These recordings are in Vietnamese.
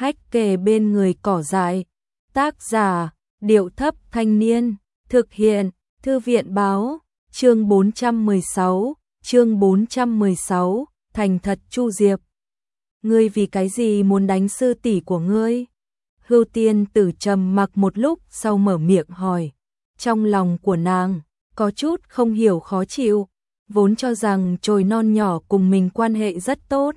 hách kề bên người cỏ dại. Tác giả, Điệu Thấp Thanh Niên. Thực hiện, Thư viện Báo. Chương 416, thành thật Chu Diệp. Ngươi vì cái gì muốn đánh sư tỷ của ngươi? Hưu Tiên Tử trầm mặc một lúc sau mở miệng hỏi. Trong lòng của nàng có chút không hiểu khó chịu, vốn cho rằng chồi non nhỏ cùng mình quan hệ rất tốt.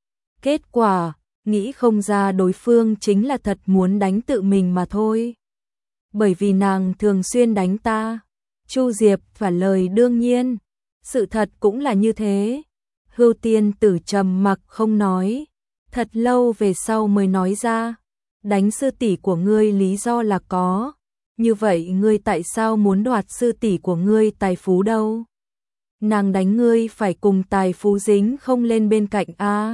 Kết quả, nghĩ không ra đối phương chính là thật muốn đánh tự mình mà thôi. Bởi vì nàng thường xuyên đánh ta. Chu Diệp trả lời đương nhiên, sự thật cũng là như thế. Hưu Tiên Tử trầm mặc không nói, thật lâu về sau mới nói ra, đánh sư tỷ của ngươi lý do là có, như vậy ngươi tại sao muốn đoạt sư tỷ của ngươi tài phú đâu? Nàng đánh ngươi phải cùng tài phú dính không lên bên cạnh a.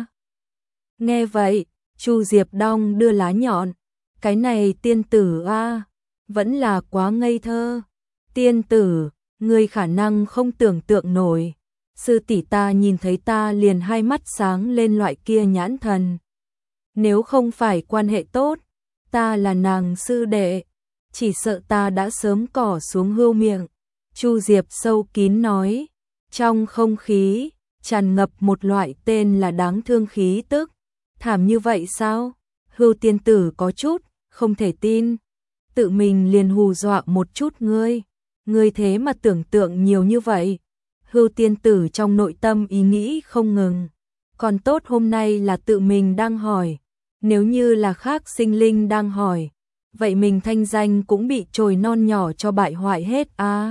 Nghe vậy, Chu Diệp đong đưa lá nhọn, cái này tiên tử a, vẫn là quá ngây thơ. Tiên tử, ngươi khả năng không tưởng tượng nổi, sư tỷ ta nhìn thấy ta liền hai mắt sáng lên loại kia nhãn thần. Nếu không phải quan hệ tốt, ta là nàng sư đệ, chỉ sợ ta đã sớm cỏ xuống hươu miệng. Chu Diệp sâu kín nói, trong không khí tràn ngập một loại tên là đáng thương khí tức. Thảm như vậy sao? Hưu Tiên Tử có chút không thể tin, tự mình liền hù dọa một chút ngươi thế mà tưởng tượng nhiều như vậy. Hưu Tiên Tử trong nội tâm ý nghĩ không ngừng, còn tốt hôm nay là tự mình đang hỏi, nếu như là khác sinh linh đang hỏi, vậy mình thanh danh cũng bị chồi non nhỏ cho bại hoại hết a.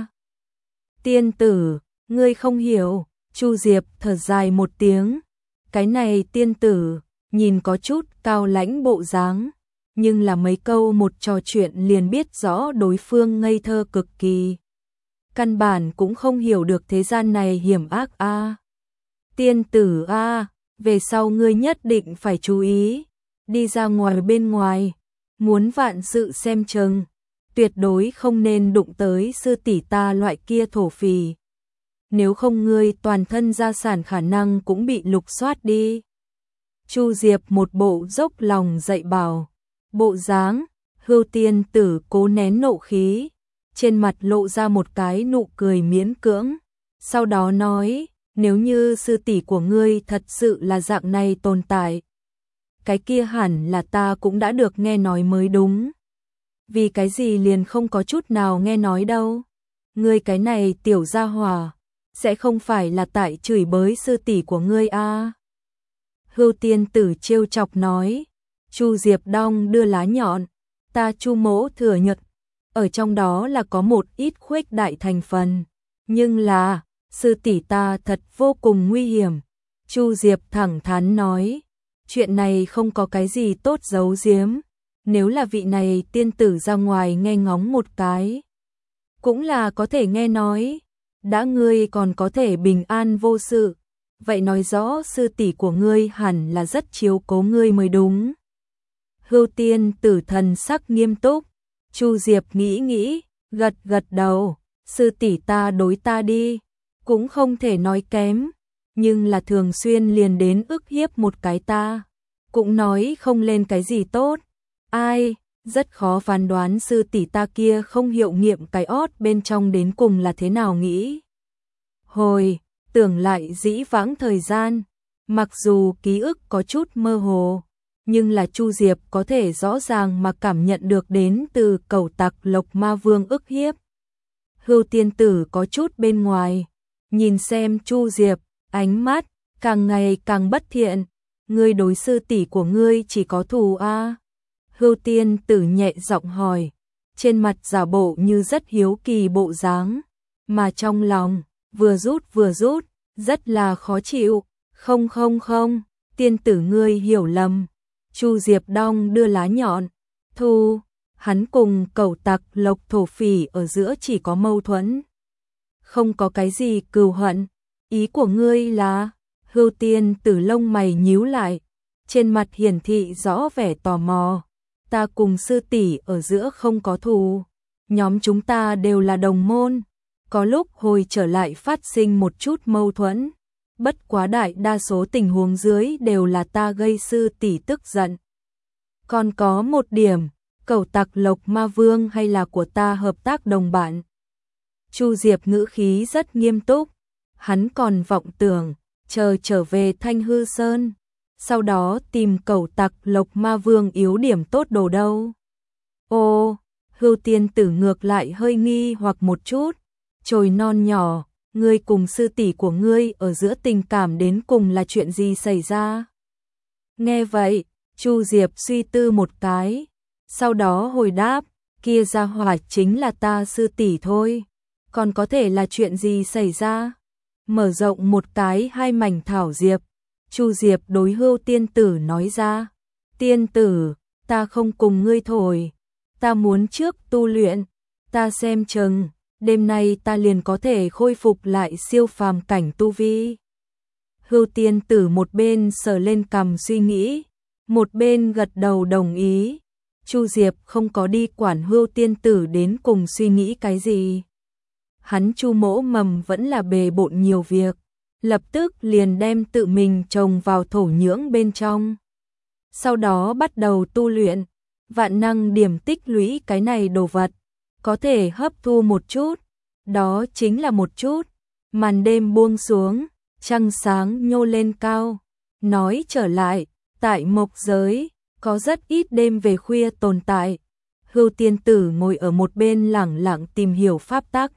Tiên tử, ngươi không hiểu. Chu Diệp thở dài một tiếng, cái này tiên tử nhìn có chút cao lãnh bộ dáng, nhưng là mấy câu một trò chuyện liền biết rõ đối phương ngây thơ cực kỳ. Căn bản cũng không hiểu được thế gian này hiểm ác a. Tiên tử a, về sau ngươi nhất định phải chú ý, đi ra ngoài bên ngoài, muốn vạn sự xem chừng, tuyệt đối không nên đụng tới sư tỷ ta loại kia thổ phỉ. Nếu không ngươi toàn thân gia sản khả năng cũng bị lục soát đi. Chu Diệp một bộ dốc lòng dạy bảo, bộ dáng. Hưu Tiên Tử cố nén nộ khí, trên mặt lộ ra một cái nụ cười miễn cưỡng, sau đó nói, nếu như sư tỷ của ngươi thật sự là dạng này tồn tại, cái kia hẳn là ta cũng đã được nghe nói mới đúng. Vì cái gì liền không có chút nào nghe nói đâu? Ngươi cái này tiểu gia hỏa, sẽ không phải là tại chửi bới sư tỷ của ngươi a? Hưu Tiên Tử trêu chọc nói. Chu Diệp đong đưa lá nhọn, ta Chu mỗ thừa nhận, ở trong đó là có một ít khuếch đại thành phần, nhưng là, sư tỷ ta thật vô cùng nguy hiểm. Chu Diệp thẳng thắn nói, chuyện này không có cái gì tốt giấu giếm, nếu là vị này tiên tử ra ngoài nghe ngóng một cái, cũng là có thể nghe nói, đã ngươi còn có thể bình an vô sự, vậy nói rõ sư tỷ của ngươi hẳn là rất chiếu cố ngươi mới đúng. Hưu Tiên Tử thần sắc nghiêm túc, Chu Diệp nghĩ, gật gật đầu, sư tỷ ta đối ta đi, cũng không thể nói kém, nhưng là thường xuyên liền đến ức hiếp một cái ta, cũng nói không lên cái gì tốt. Ai, rất khó phán đoán sư tỷ ta kia không hiệu nghiệm cái ót bên trong đến cùng là thế nào nghĩ. Hồi, tưởng lại dĩ vãng thời gian, mặc dù ký ức có chút mơ hồ, nhưng là Chu Diệp có thể rõ ràng mà cảm nhận được đến từ cẩu tặc Lộc Ma Vương ức hiếp. Hưu Tiên Tử có chút bên ngoài, nhìn xem Chu Diệp, ánh mắt càng ngày càng bất thiện, ngươi đối sư tỷ của ngươi chỉ có thù a? Hưu Tiên Tử nhẹ giọng hỏi, trên mặt giả bộ như rất hiếu kỳ bộ dáng, mà trong lòng vừa rút, rất là khó chịu. Không, tiên tử ngươi hiểu lầm. Chu Diệp đong đưa lá nhọn, thu, hắn cùng cẩu tặc Lộc thổ phỉ ở giữa chỉ có mâu thuẫn, không có cái gì cừu hận. Ý của ngươi là? Hưu Tiên Tử lông mày nhíu lại, trên mặt hiển thị rõ vẻ tò mò. Ta cùng sư tỷ ở giữa không có thù, nhóm chúng ta đều là đồng môn, có lúc hồi trở lại phát sinh một chút mâu thuẫn, bất quá đại đa số tình huống dưới đều là ta gây sư tỷ tức giận. Còn có một điểm, cẩu tặc Lộc Ma Vương hay là của ta hợp tác đồng bạn. Chu Diệp ngữ khí rất nghiêm túc, hắn còn vọng tưởng, chờ trở về Thanh Hư Sơn, sau đó tìm cẩu tặc Lộc Ma Vương yếu điểm tốt đồ đâu. Ô, Hưu Tiên Tử ngược lại hơi nghi hoặc một chút, chồi non nhỏ, ngươi cùng sư tỷ của ngươi ở giữa tình cảm đến cùng là chuyện gì xảy ra? Nghe vậy, Chu Diệp suy tư một cái, sau đó hồi đáp, kia gia hỏa chính là ta sư tỷ thôi, còn có thể là chuyện gì xảy ra? Mở rộng một cái hai mảnh thảo diệp, Chu Diệp đối Hưu Tiên Tử nói ra, Tiên Tử, ta không cùng ngươi thổi, ta muốn trước tu luyện, ta xem chừng, đêm nay ta liền có thể khôi phục lại siêu phàm cảnh tu vi. Hưu Tiên Tử một bên sờ lên cằm suy nghĩ, một bên gật đầu đồng ý. Chu Diệp không có đi quản Hưu Tiên Tử đến cùng suy nghĩ cái gì. Hắn Chu Mỗ Mầm vẫn là bề bộn nhiều việc, lập tức liền đem tự mình trồng vào thổ nhưỡng bên trong. Sau đó bắt đầu tu luyện, vạn năng điểm tích lũy cái này đồ vật, có thể hấp thu một chút, đó chính là một chút. Màn đêm buông xuống, trăng sáng nhô lên cao. Nói trở lại, tại mộc giới, có rất ít đêm về khuya tồn tại. Hưu Tiên Tử ngồi ở một bên lẳng lặng tìm hiểu pháp tắc.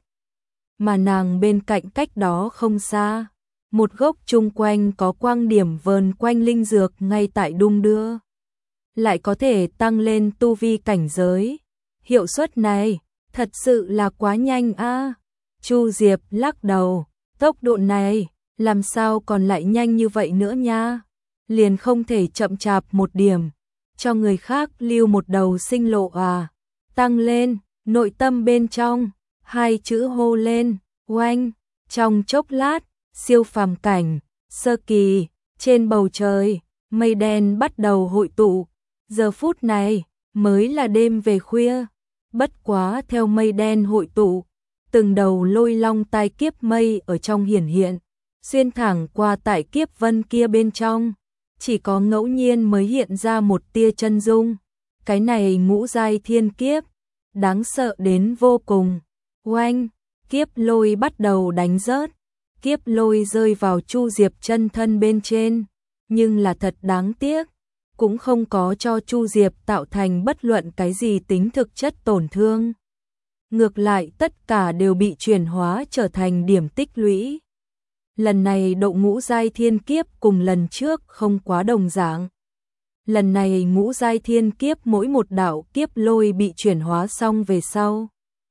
Mà nàng bên cạnh cách đó không xa, một gốc chung quanh có quang điểm vờn quanh linh dược ngay tại đung đưa. Lại có thể tăng lên tu vi cảnh giới. Hiệu suất này, thật sự là quá nhanh a. Chu Diệp lắc đầu, tốc độ này, làm sao còn lại nhanh như vậy nữa nha. Liền không thể chậm chạp một điểm, cho người khác lưu một đầu sinh lộ à. Tăng lên, nội tâm bên trong, hai chữ hô lên, oanh, trong chốc lát, siêu phàm cảnh, sơ kỳ, trên bầu trời, mây đen bắt đầu hội tụ. Giờ phút này, mới là đêm về khuya, bất quá theo mây đen hội tụ, từng đầu lôi long tai kiếp mây ở trong hiển hiện, xuyên thẳng qua tại kiếp vân kia bên trong, chỉ có ngẫu nhiên mới hiện ra một tia chân dung. Cái này ngũ giai thiên kiếp, đáng sợ đến vô cùng. Oanh, kiếp lôi bắt đầu đánh rớt, kiếp lôi rơi vào Chu Diệp chân thân bên trên, nhưng là thật đáng tiếc, cũng không có cho Chu Diệp tạo thành bất luận cái gì tính thực chất tổn thương. Ngược lại tất cả đều bị chuyển hóa trở thành điểm tích lũy. Lần này độ ngũ giai thiên kiếp cùng lần trước không quá đồng dạng. Lần này ngũ giai thiên kiếp mỗi một đạo kiếp lôi bị chuyển hóa xong về sau,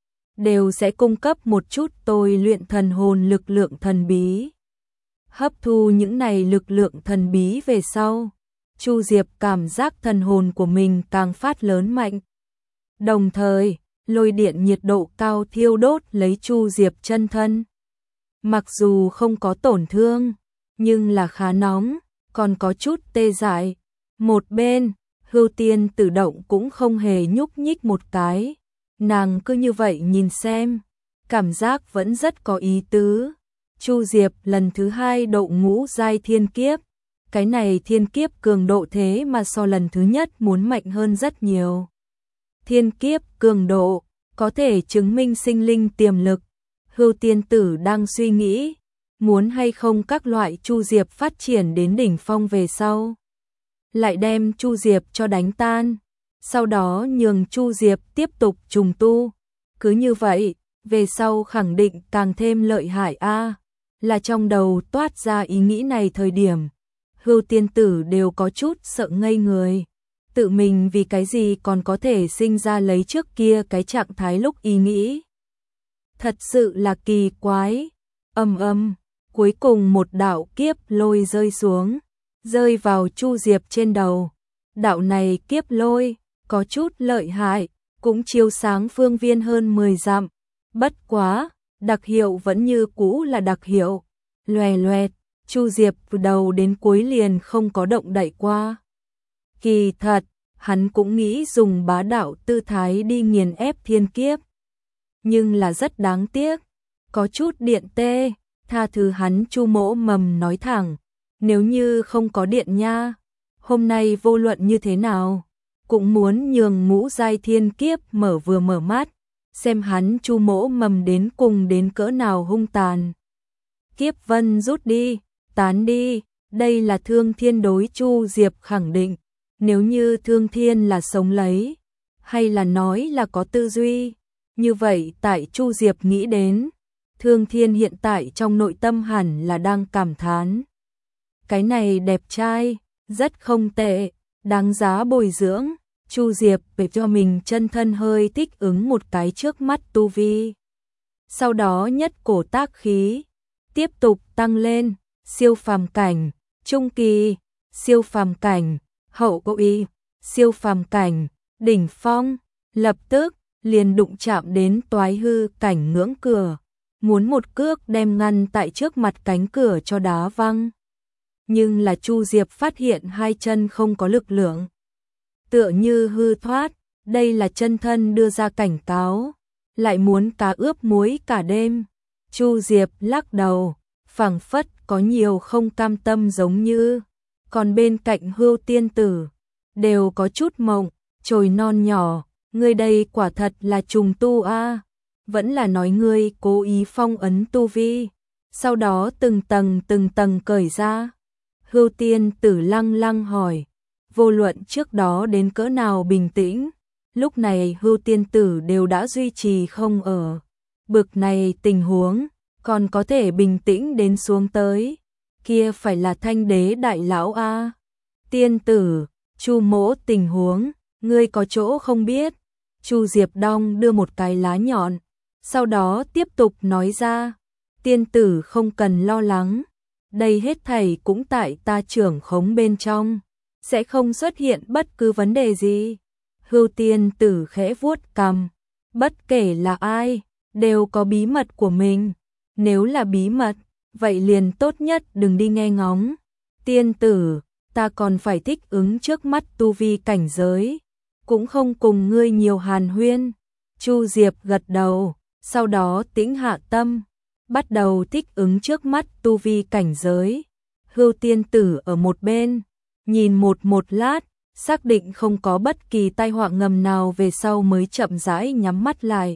đều sẽ cung cấp một chút tôi luyện thần hồn lực lượng thần bí. Hấp thu những này lực lượng thần bí về sau, Chu Diệp cảm giác thần hồn của mình càng phát lớn mạnh. Đồng thời, lôi điện nhiệt độ cao thiêu đốt lấy Chu Diệp chân thân. Mặc dù không có tổn thương, nhưng là khá nóng, còn có chút tê dại. Một bên, Hưu Tiên Tử động cũng không hề nhúc nhích một cái. Nàng cứ như vậy nhìn xem, cảm giác vẫn rất có ý tứ. Chu Diệp lần thứ hai độ ngũ giai thiên kiếp. Cái này thiên kiếp cường độ thế mà so lần thứ nhất muốn mạnh hơn rất nhiều. Thiên kiếp cường độ, có thể chứng minh sinh linh tiềm lực. Hưu Tiên Tử đang suy nghĩ, muốn hay không các loại Chu Diệp phát triển đến đỉnh phong về sau. Lại đem Chu Diệp cho đánh tan, sau đó nhường Chu Diệp tiếp tục trùng tu. Cứ như vậy, về sau khẳng định càng thêm lợi hại a. Là trong đầu toát ra ý nghĩ này thời điểm, Hưu Tiên Tử đều có chút sợ ngây người. Tự mình vì cái gì còn có thể sinh ra lấy trước kia cái trạng thái lúc ý nghĩ. Thật sự là kỳ quái. Cuối cùng một đạo kiếp lôi rơi xuống, rơi vào Chu Diệp trên đầu. Đạo này kiếp lôi, có chút lợi hại, cũng chiếu sáng phương viên hơn 10 dặm. Bất quá, đặc hiệu vẫn như cũ là đặc hiệu. Loè loẹt, Chu Diệp từ đầu đến cuối liền không có động đậy qua. Kỳ thật, hắn cũng nghĩ dùng bá đạo tư thái đi nghiền ép thiên kiếp. Nhưng là rất đáng tiếc, có chút điện tê, tha thứ hắn. Chu Mỗ Mầm nói thẳng, nếu như không có điện nha, hôm nay vô luận như thế nào, cũng muốn nhường Ngũ Giai Thiên Kiếp vừa mở mắt, xem hắn Chu Mỗ mầm đến cùng đến cỡ nào hung tàn. Kiếp vân rút đi, tán đi, đây là Thương Thiên đối Chu Diệp khẳng định, nếu như Thương Thiên là sống lấy, hay là nói là có tư duy, như vậy tại Chu Diệp nghĩ đến, Thương Thiên hiện tại trong nội tâm hẳn là đang cảm thán. Cái này đẹp trai, rất không tệ, đáng giá bồi dưỡng. Chu Diệp về cho mình chân thân hơi thích ứng một cái trước mắt tu vi. Sau đó nhất cổ tác khí, tiếp tục tăng lên, siêu phàm cảnh, trung kỳ, siêu phàm cảnh, hậu kỳ, siêu phàm cảnh, đỉnh phong, lập tức liền đụng chạm đến toái hư cảnh ngưỡng cửa, muốn một cước đem ngăn tại trước mặt cánh cửa cho đá văng. Nhưng là Chu Diệp phát hiện hai chân không có lực lượng, tựa như hư thoát, đây là chân thân đưa ra cảnh cáo, lại muốn cá ướp muối cả đêm. Chu Diệp lắc đầu, phảng phất có nhiều không cam tâm giống như, còn bên cạnh Hưu tiên tử, đều có chút mộng, chồi non nhỏ, ngươi đây quả thật là trùng tu a, vẫn là nói ngươi cố ý phong ấn tu vi, sau đó từng tầng cởi ra. Hưu tiên tử lăng lăng hỏi, vô luận trước đó đến cỡ nào bình tĩnh, lúc này Hưu tiên tử đều đã duy trì không ở bực này tình huống, còn có thể bình tĩnh đến xuống tới, kia phải là Thanh Đế đại lão a. Tiên tử, Chu Mỗ tình huống, ngươi có chỗ không biết. Chu Diệp đong đưa một cái lá nhọn, sau đó tiếp tục nói ra, tiên tử không cần lo lắng, đây hết thảy cũng tại ta trưởng khống bên trong, sẽ không xuất hiện bất cứ vấn đề gì. Hưu tiên tử khẽ vuốt cằm, bất kể là ai, đều có bí mật của mình, nếu là bí mật, vậy liền tốt nhất đừng đi nghe ngóng. Tiên tử, ta còn phải thích ứng trước mắt tu vi cảnh giới, cũng không cùng ngươi nhiều hàn huyên. Chu Diệp gật đầu, sau đó tĩnh hạ tâm, bắt đầu thích ứng trước mắt tu vi cảnh giới. Hưu tiên tử ở một bên, nhìn một lát, xác định không có bất kỳ tai họa ngầm nào về sau mới chậm rãi nhắm mắt lại.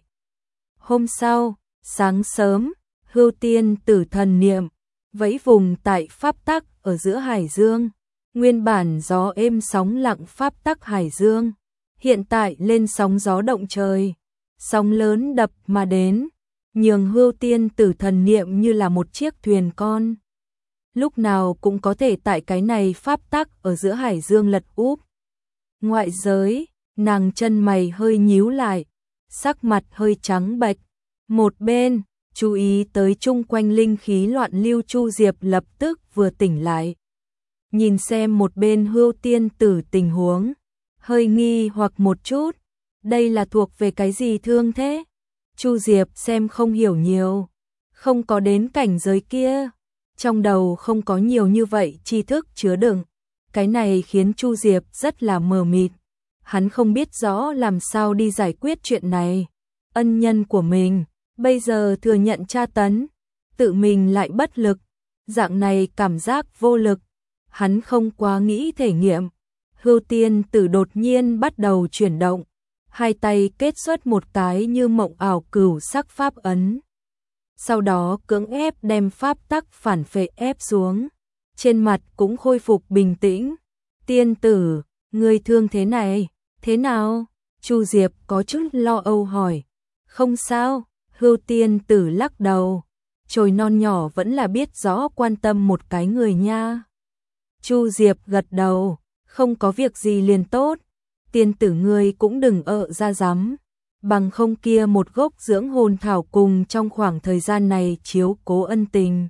Hôm sau, sáng sớm, Hưu tiên tử thần niệm, vẫy vùng tại pháp tắc ở giữa hải dương, nguyên bản gió êm sóng lặng pháp tắc hải dương, hiện tại lên sóng gió động trời, sóng lớn đập mà đến, nhường Hưu tiên tử thần niệm như là một chiếc thuyền con. Lúc nào cũng có thể tại cái này pháp tắc ở giữa hải dương lật úp. Ngoại giới, nàng chân mày hơi nhíu lại, sắc mặt hơi trắng bệch. Một bên, chú ý tới chung quanh linh khí loạn lưu Chu Diệp lập tức vừa tỉnh lại. Nhìn xem một bên Hưu tiên tử tình huống, hơi nghi hoặc một chút, đây là thuộc về cái gì thương thế? Chu Diệp xem không hiểu nhiều, không có đến cảnh giới kia, trong đầu không có nhiều như vậy tri thức chứa đựng, cái này khiến Chu Diệp rất là mờ mịt, hắn không biết rõ làm sao đi giải quyết chuyện này. Ân nhân của mình bây giờ thừa nhận tra tấn, tự mình lại bất lực, dạng này cảm giác vô lực, hắn không quá nghĩ thể nghiệm. Hưu tiên tử đột nhiên bắt đầu chuyển động, hai tay kết xuất một cái như mộng ảo cửu sắc pháp ấn. Sau đó cưỡng ép đem pháp tắc phản phệ ép xuống, trên mặt cũng khôi phục bình tĩnh. Tiên tử, ngươi thương thế này, thế nào? Chu Diệp có chút lo âu hỏi. Không sao, Hưu tiên tử lắc đầu, chồi non nhỏ vẫn là biết rõ quan tâm một cái người nha. Chu Diệp gật đầu, không có việc gì liền tốt, tiên tử ngươi cũng đừng ra dám, bằng không kia một gốc dưỡng hồn thảo cùng trong khoảng thời gian này chiếu cố ân tình,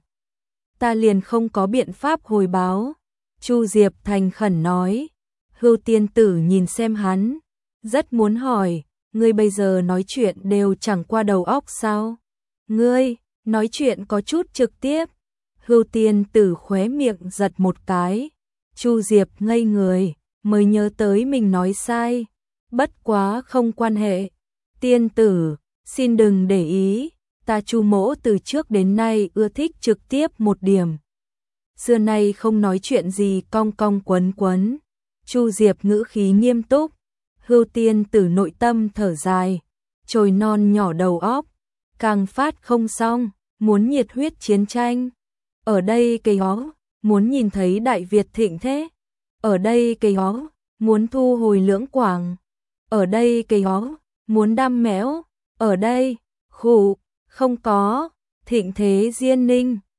ta liền không có biện pháp hồi báo. Chu Diệp thành khẩn nói. Hưu tiên tử nhìn xem hắn, rất muốn hỏi, ngươi bây giờ nói chuyện đều chẳng qua đầu óc sao? Ngươi, nói chuyện có chút trực tiếp. Hưu tiên tử khóe miệng giật một cái. Chu Diệp ngây người, mới nhớ tới mình nói sai. Bất quá không quan hệ. Tiên tử, xin đừng để ý, ta Chu Mỗ từ trước đến nay ưa thích trực tiếp một điểm. Xưa nay không nói chuyện gì cong cong quấn quấn. Chu Diệp ngữ khí nghiêm túc, Hưu Tiên Tử nội tâm thở dài, trồi non nhỏ đầu óc, càng phát không xong, muốn nhiệt huyết chiến tranh. Ở đây cây ó, muốn nhìn thấy Đại Việt thịnh thế. Ở đây cây ó, muốn thu hồi Lưỡng Quảng. Ở đây cây ó, muốn đam mẽo. Ở đây, khụ, không có, thịnh thế Diên Ninh.